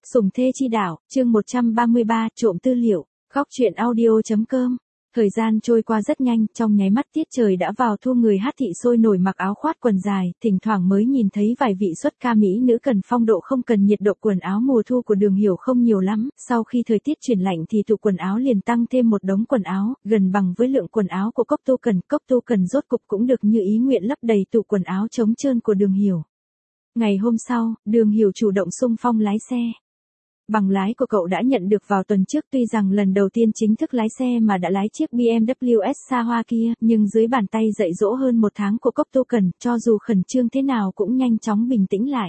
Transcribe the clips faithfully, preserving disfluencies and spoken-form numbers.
Sủng thê chi đạo, chương một trăm ba mươi ba, trộm tư liệu, góc truyện audio.com. Thời gian trôi qua rất nhanh, trong nháy mắt tiết trời đã vào thu, người hát thị sôi nổi mặc áo khoác quần dài, thỉnh thoảng mới nhìn thấy vài vị xuất ca mỹ nữ cần phong độ không cần nhiệt độ. Quần áo mùa thu của Đường Hiểu không nhiều lắm, sau khi thời tiết chuyển lạnh thì tủ quần áo liền tăng thêm một đống quần áo, gần bằng với lượng quần áo của Cốc Tu Cần. Cốc Tu Cần rốt cục cũng được như ý nguyện lấp đầy tủ quần áo trống trơn của Đường Hiểu. Ngày hôm sau, Đường Hiểu chủ động xung phong lái xe. Bằng lái của cậu đã nhận được vào tuần trước, tuy rằng lần đầu tiên chính thức lái xe mà đã lái chiếc bê em vê S xa hoa kia, nhưng dưới bàn tay dạy dỗ hơn một tháng của Cốc Tu Cần, cho dù khẩn trương thế nào cũng nhanh chóng bình tĩnh lại.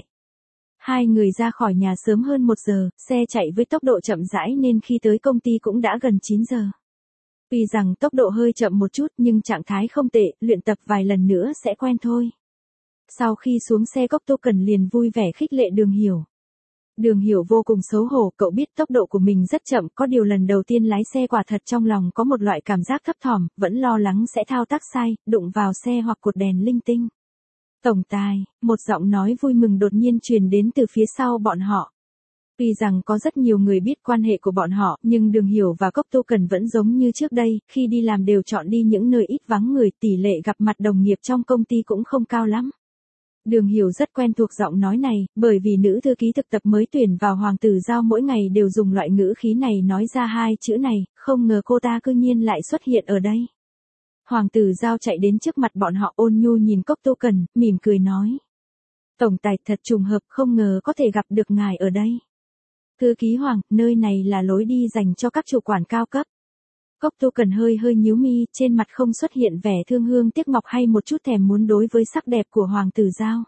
Hai người ra khỏi nhà sớm hơn một giờ, xe chạy với tốc độ chậm rãi nên khi tới công ty cũng đã gần chín giờ. Tuy rằng tốc độ hơi chậm một chút nhưng trạng thái không tệ, luyện tập vài lần nữa sẽ quen thôi. Sau khi xuống xe, Cốc Tu Cần liền vui vẻ khích lệ Đường Hiểu. Đường Hiểu vô cùng xấu hổ, cậu biết tốc độ của mình rất chậm, có điều lần đầu tiên lái xe quả thật trong lòng có một loại cảm giác thấp thỏm, vẫn lo lắng sẽ thao tác sai, đụng vào xe hoặc cột đèn linh tinh. Tổng tài, một giọng nói vui mừng đột nhiên truyền đến từ phía sau bọn họ. Tuy rằng có rất nhiều người biết quan hệ của bọn họ, nhưng Đường Hiểu và Cốc Tu Cần vẫn giống như trước đây, khi đi làm đều chọn đi những nơi ít vắng người, tỷ lệ gặp mặt đồng nghiệp trong công ty cũng không cao lắm. Đường Hiểu rất quen thuộc giọng nói này, bởi vì nữ thư ký thực tập mới tuyển vào Hoàng Tử Giao mỗi ngày đều dùng loại ngữ khí này nói ra hai chữ này, không ngờ cô ta cư nhiên lại xuất hiện ở đây. Hoàng Tử Giao chạy đến trước mặt bọn họ, ôn nhu nhìn Cốc Tu Cần, mỉm cười nói. Tổng tài, thật trùng hợp, không ngờ có thể gặp được ngài ở đây. Thư ký Hoàng, nơi này là lối đi dành cho các chủ quản cao cấp. Cốc Tu Cần hơi hơi nhíu mi, trên mặt không xuất hiện vẻ thương hương tiếc ngọc hay một chút thèm muốn đối với sắc đẹp của Hoàng Tử Giao.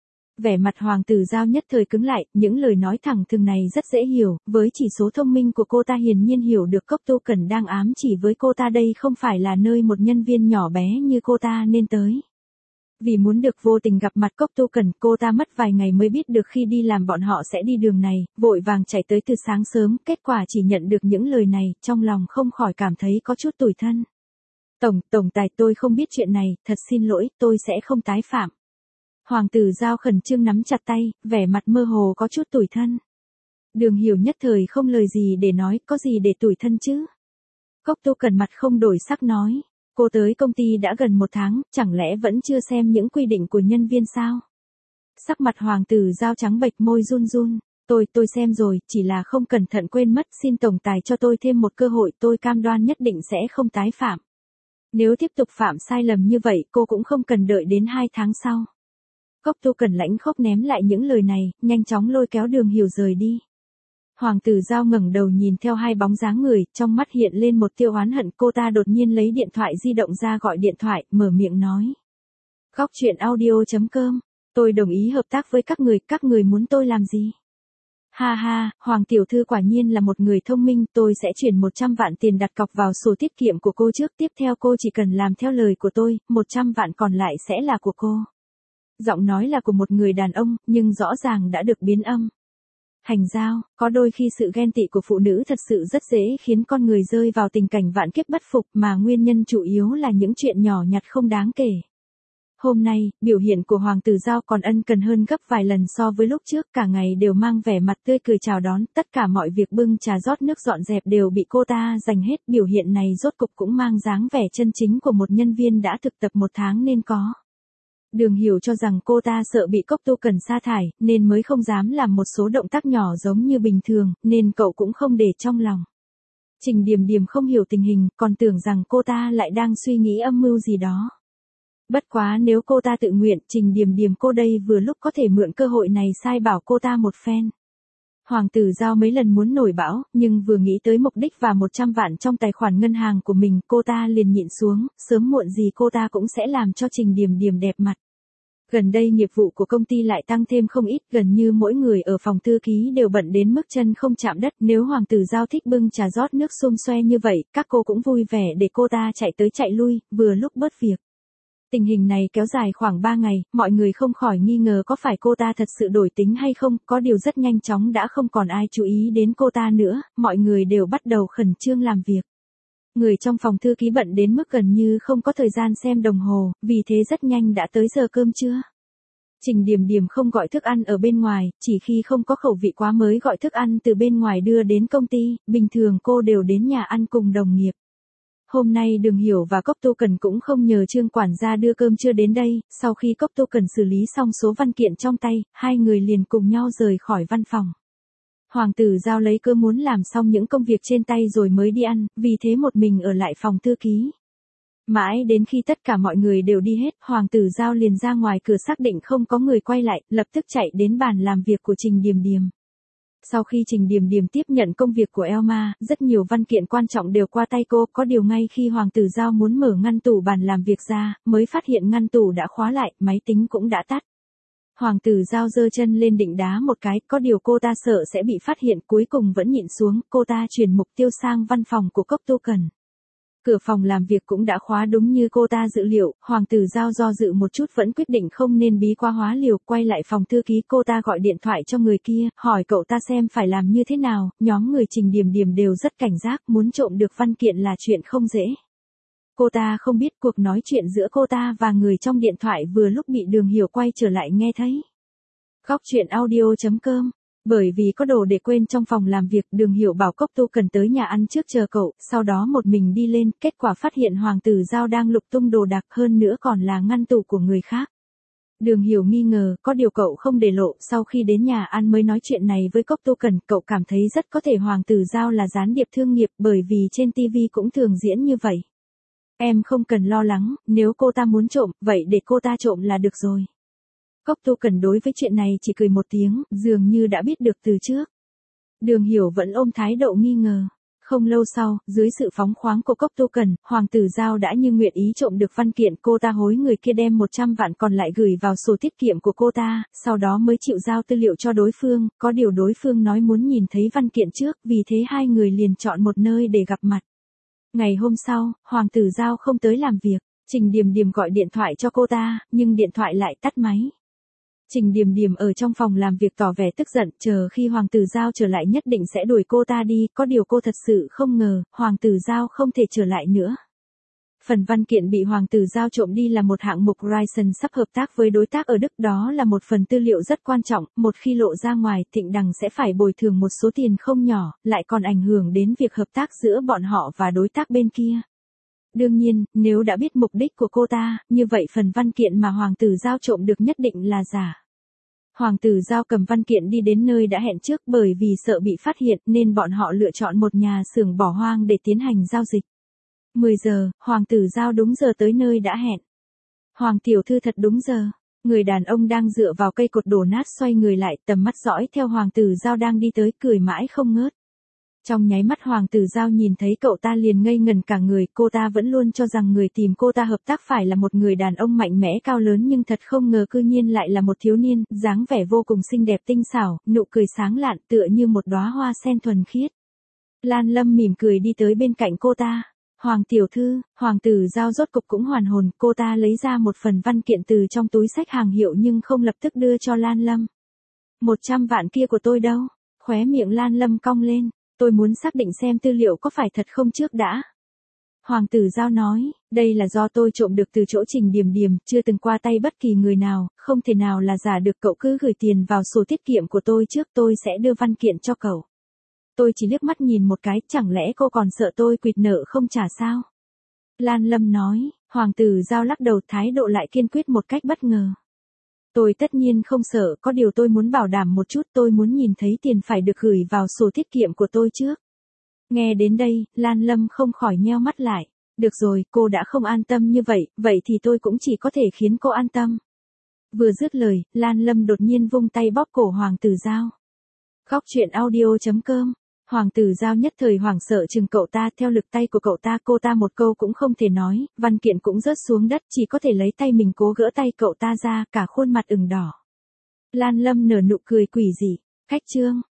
Vẻ mặt Hoàng Tử Giao nhất thời cứng lại, những lời nói thẳng thừng này rất dễ hiểu, với chỉ số thông minh của cô ta hiển nhiên hiểu được Cốc Tu Cần đang ám chỉ với cô ta đây không phải là nơi một nhân viên nhỏ bé như cô ta nên tới. Vì muốn được vô tình gặp mặt Cốc Tu Cần, cô ta mất vài ngày mới biết được khi đi làm bọn họ sẽ đi đường này, vội vàng chạy tới từ sáng sớm, kết quả chỉ nhận được những lời này, trong lòng không khỏi cảm thấy có chút tủi thân. Tổng, tổng tài, tôi không biết chuyện này, thật xin lỗi, tôi sẽ không tái phạm. Hoàng Tử Giao khẩn trương nắm chặt tay, vẻ mặt mơ hồ có chút tủi thân. Đường Hiểu nhất thời không lời gì để nói, có gì để tủi thân chứ? Cốc Tu Cần mặt không đổi sắc nói. Cô tới công ty đã gần một tháng, chẳng lẽ vẫn chưa xem những quy định của nhân viên sao? Sắc mặt Hoàng Tử Giao trắng bệch, môi run run. Tôi, tôi xem rồi, chỉ là không cẩn thận quên mất, xin tổng tài cho tôi thêm một cơ hội, tôi cam đoan nhất định sẽ không tái phạm. Nếu tiếp tục phạm sai lầm như vậy, cô cũng không cần đợi đến hai tháng sau. Cốc Tu Cần lãnh khốc ném lại những lời này, nhanh chóng lôi kéo Đường Hiểu rời đi. Hoàng Tử Giao ngẩng đầu nhìn theo hai bóng dáng người, trong mắt hiện lên một tia oán hận, cô ta đột nhiên lấy điện thoại di động ra gọi điện thoại, mở miệng nói. Góc truyện audio.com, tôi đồng ý hợp tác với các người, các người muốn tôi làm gì? Ha ha, Hoàng Tiểu Thư quả nhiên là một người thông minh, tôi sẽ chuyển một trăm vạn tiền đặt cọc vào sổ tiết kiệm của cô trước, tiếp theo cô chỉ cần làm theo lời của tôi, một trăm vạn còn lại sẽ là của cô. Giọng nói là của một người đàn ông, nhưng rõ ràng đã được biến âm. Hành Giao, có đôi khi sự ghen tị của phụ nữ thật sự rất dễ khiến con người rơi vào tình cảnh vạn kiếp bất phục, mà nguyên nhân chủ yếu là những chuyện nhỏ nhặt không đáng kể. Hôm nay, biểu hiện của Hoàng Tử Giao còn ân cần hơn gấp vài lần so với lúc trước, cả ngày đều mang vẻ mặt tươi cười chào đón, tất cả mọi việc bưng trà rót nước dọn dẹp đều bị cô ta giành hết, biểu hiện này rốt cục cũng mang dáng vẻ chân chính của một nhân viên đã thực tập một tháng nên có. Đường Hiểu cho rằng cô ta sợ bị Cốc Tu Cần sa thải, nên mới không dám làm một số động tác nhỏ giống như bình thường, nên cậu cũng không để trong lòng. Trình Điềm Điềm không hiểu tình hình, còn tưởng rằng cô ta lại đang suy nghĩ âm mưu gì đó. Bất quá nếu cô ta tự nguyện, Trình Điềm Điềm cô đây vừa lúc có thể mượn cơ hội này sai bảo cô ta một phen. Hoàng Tử Giao mấy lần muốn nổi bão, nhưng vừa nghĩ tới mục đích và một trăm vạn trong tài khoản ngân hàng của mình, cô ta liền nhịn xuống, sớm muộn gì cô ta cũng sẽ làm cho Trình Điềm Điềm đẹp mặt. Gần đây nghiệp vụ của công ty lại tăng thêm không ít, gần như mỗi người ở phòng thư ký đều bận đến mức chân không chạm đất, nếu Hoàng Tử Giao thích bưng trà rót nước xum xoe như vậy, các cô cũng vui vẻ để cô ta chạy tới chạy lui, vừa lúc bớt việc. Tình hình này kéo dài khoảng ba ngày, mọi người không khỏi nghi ngờ có phải cô ta thật sự đổi tính hay không, có điều rất nhanh chóng đã không còn ai chú ý đến cô ta nữa, mọi người đều bắt đầu khẩn trương làm việc. Người trong phòng thư ký bận đến mức gần như không có thời gian xem đồng hồ, vì thế rất nhanh đã tới giờ cơm trưa. Trình Điềm Điềm không gọi thức ăn ở bên ngoài, chỉ khi không có khẩu vị quá mới gọi thức ăn từ bên ngoài đưa đến công ty, bình thường cô đều đến nhà ăn cùng đồng nghiệp. Hôm nay Đường Hiểu và Cốc Tô Cần cũng không nhờ Trương quản gia đưa cơm trưa đến đây, sau khi Cốc Tô Cần xử lý xong số văn kiện trong tay, hai người liền cùng nhau rời khỏi văn phòng. Hoàng tử Giao lấy cớ muốn làm xong những công việc trên tay rồi mới đi ăn, vì thế một mình ở lại phòng thư ký. Mãi đến khi tất cả mọi người đều đi hết, Hoàng tử Giao liền ra ngoài cửa xác định không có người quay lại, lập tức chạy đến bàn làm việc của Trình Điềm Điềm. Sau khi Trình Điềm Điềm tiếp nhận công việc của Elma, rất nhiều văn kiện quan trọng đều qua tay cô, có điều ngay khi Hoàng tử Giao muốn mở ngăn tủ bàn làm việc ra, mới phát hiện ngăn tủ đã khóa lại, máy tính cũng đã tắt. Hoàng tử Giao giơ chân lên định đá một cái, có điều cô ta sợ sẽ bị phát hiện, cuối cùng vẫn nhịn xuống, cô ta chuyển mục tiêu sang văn phòng của Cốc Tô Cần. Cửa phòng làm việc cũng đã khóa đúng như cô ta dự liệu, Hoàng tử Giao do dự một chút vẫn quyết định không nên bí quá hóa liều, quay lại phòng thư ký, cô ta gọi điện thoại cho người kia, hỏi cậu ta xem phải làm như thế nào, nhóm người Trình Điềm Điềm đều rất cảnh giác, muốn trộm được văn kiện là chuyện không dễ. Cô ta không biết cuộc nói chuyện giữa cô ta và người trong điện thoại vừa lúc bị Đường Hiểu quay trở lại nghe thấy. Góc truyện audio chấm com. Bởi vì có đồ để quên trong phòng làm việc, Đường Hiểu bảo Cốc Tô Cần tới nhà ăn trước chờ cậu, sau đó một mình đi lên, kết quả phát hiện Hoàng tử Giao đang lục tung đồ đạc, hơn nữa còn là ngăn tủ của người khác. Đường Hiểu nghi ngờ, có điều cậu không để lộ, sau khi đến nhà ăn mới nói chuyện này với Cốc Tô Cần, cậu cảm thấy rất có thể Hoàng tử Giao là gián điệp thương nghiệp, bởi vì trên ti vi cũng thường diễn như vậy. Em không cần lo lắng, nếu cô ta muốn trộm, vậy để cô ta trộm là được rồi. Cốc Tô Cần đối với chuyện này chỉ cười một tiếng, dường như đã biết được từ trước. Đường Hiểu vẫn ôm thái độ nghi ngờ. Không lâu sau, dưới sự phóng khoáng của Cốc Tô Cần, Hoàng tử Giao đã như nguyện ý trộm được văn kiện, cô ta hối người kia đem một trăm vạn còn lại gửi vào sổ tiết kiệm của cô ta, sau đó mới chịu giao tư liệu cho đối phương, có điều đối phương nói muốn nhìn thấy văn kiện trước, vì thế hai người liền chọn một nơi để gặp mặt. Ngày hôm sau, Hoàng tử Giao không tới làm việc, Trình Điềm Điềm gọi điện thoại cho cô ta, nhưng điện thoại lại tắt máy. Trình Điềm Điềm ở trong phòng làm việc tỏ vẻ tức giận, chờ khi Hoàng tử Giao trở lại nhất định sẽ đuổi cô ta đi, có điều cô thật sự không ngờ, Hoàng tử Giao không thể trở lại nữa. Phần văn kiện bị Hoàng tử Giao trộm đi là một hạng mục Ryzen sắp hợp tác với đối tác ở Đức, đó là một phần tư liệu rất quan trọng, một khi lộ ra ngoài, Thịnh Đằng sẽ phải bồi thường một số tiền không nhỏ, lại còn ảnh hưởng đến việc hợp tác giữa bọn họ và đối tác bên kia. Đương nhiên, nếu đã biết mục đích của cô ta, như vậy phần văn kiện mà Hoàng tử Giao trộm được nhất định là giả. Hoàng tử Giao cầm văn kiện đi đến nơi đã hẹn trước, bởi vì sợ bị phát hiện nên bọn họ lựa chọn một nhà xưởng bỏ hoang để tiến hành giao dịch. mười giờ, Hoàng tử Giao đúng giờ tới nơi đã hẹn. Hoàng tiểu thư thật đúng giờ. Người đàn ông đang dựa vào cây cột đổ nát xoay người lại, tầm mắt dõi theo Hoàng tử Giao đang đi tới, cười mãi không ngớt. Trong nháy mắt Hoàng tử Giao nhìn thấy cậu ta liền ngây ngẩn cả người, cô ta vẫn luôn cho rằng người tìm cô ta hợp tác phải là một người đàn ông mạnh mẽ cao lớn, nhưng thật không ngờ cư nhiên lại là một thiếu niên, dáng vẻ vô cùng xinh đẹp tinh xảo, nụ cười sáng lạn tựa như một đóa hoa sen thuần khiết. Lan Lâm mỉm cười đi tới bên cạnh cô ta. Hoàng tiểu thư, Hoàng tử Giao rốt cục cũng hoàn hồn, cô ta lấy ra một phần văn kiện từ trong túi xách hàng hiệu nhưng không lập tức đưa cho Lan Lâm. Một trăm vạn kia của tôi đâu? Khóe miệng Lan Lâm cong lên. Tôi muốn xác định xem tư liệu có phải thật không trước đã. Hoàng tử Giao nói, đây là do tôi trộm được từ chỗ Trình Điềm Điềm, chưa từng qua tay bất kỳ người nào, không thể nào là giả được, cậu cứ gửi tiền vào sổ tiết kiệm của tôi trước, tôi sẽ đưa văn kiện cho cậu. Tôi chỉ liếc mắt nhìn một cái, chẳng lẽ cô còn sợ tôi quỵt nợ không trả sao? Lan Lâm nói, Hoàng tử Giao lắc đầu, thái độ lại kiên quyết một cách bất ngờ. Tôi tất nhiên không sợ, có điều tôi muốn bảo đảm một chút, tôi muốn nhìn thấy tiền phải được gửi vào sổ tiết kiệm của tôi trước. Nghe đến đây, Lan Lâm không khỏi nheo mắt lại. Được rồi, cô đã không an tâm như vậy, vậy thì tôi cũng chỉ có thể khiến cô an tâm. Vừa dứt lời, Lan Lâm đột nhiên vung tay bóp cổ Hoàng tử Giao. Góc truyện audio chấm com. Hoàng tử Giao nhất thời hoảng sợ chừng cậu ta, theo lực tay của cậu ta, cô ta một câu cũng không thể nói, văn kiện cũng rớt xuống đất, chỉ có thể lấy tay mình cố gỡ tay cậu ta ra, cả khuôn mặt ửng đỏ. Lan Lâm nở nụ cười quỷ dị. Khách trương,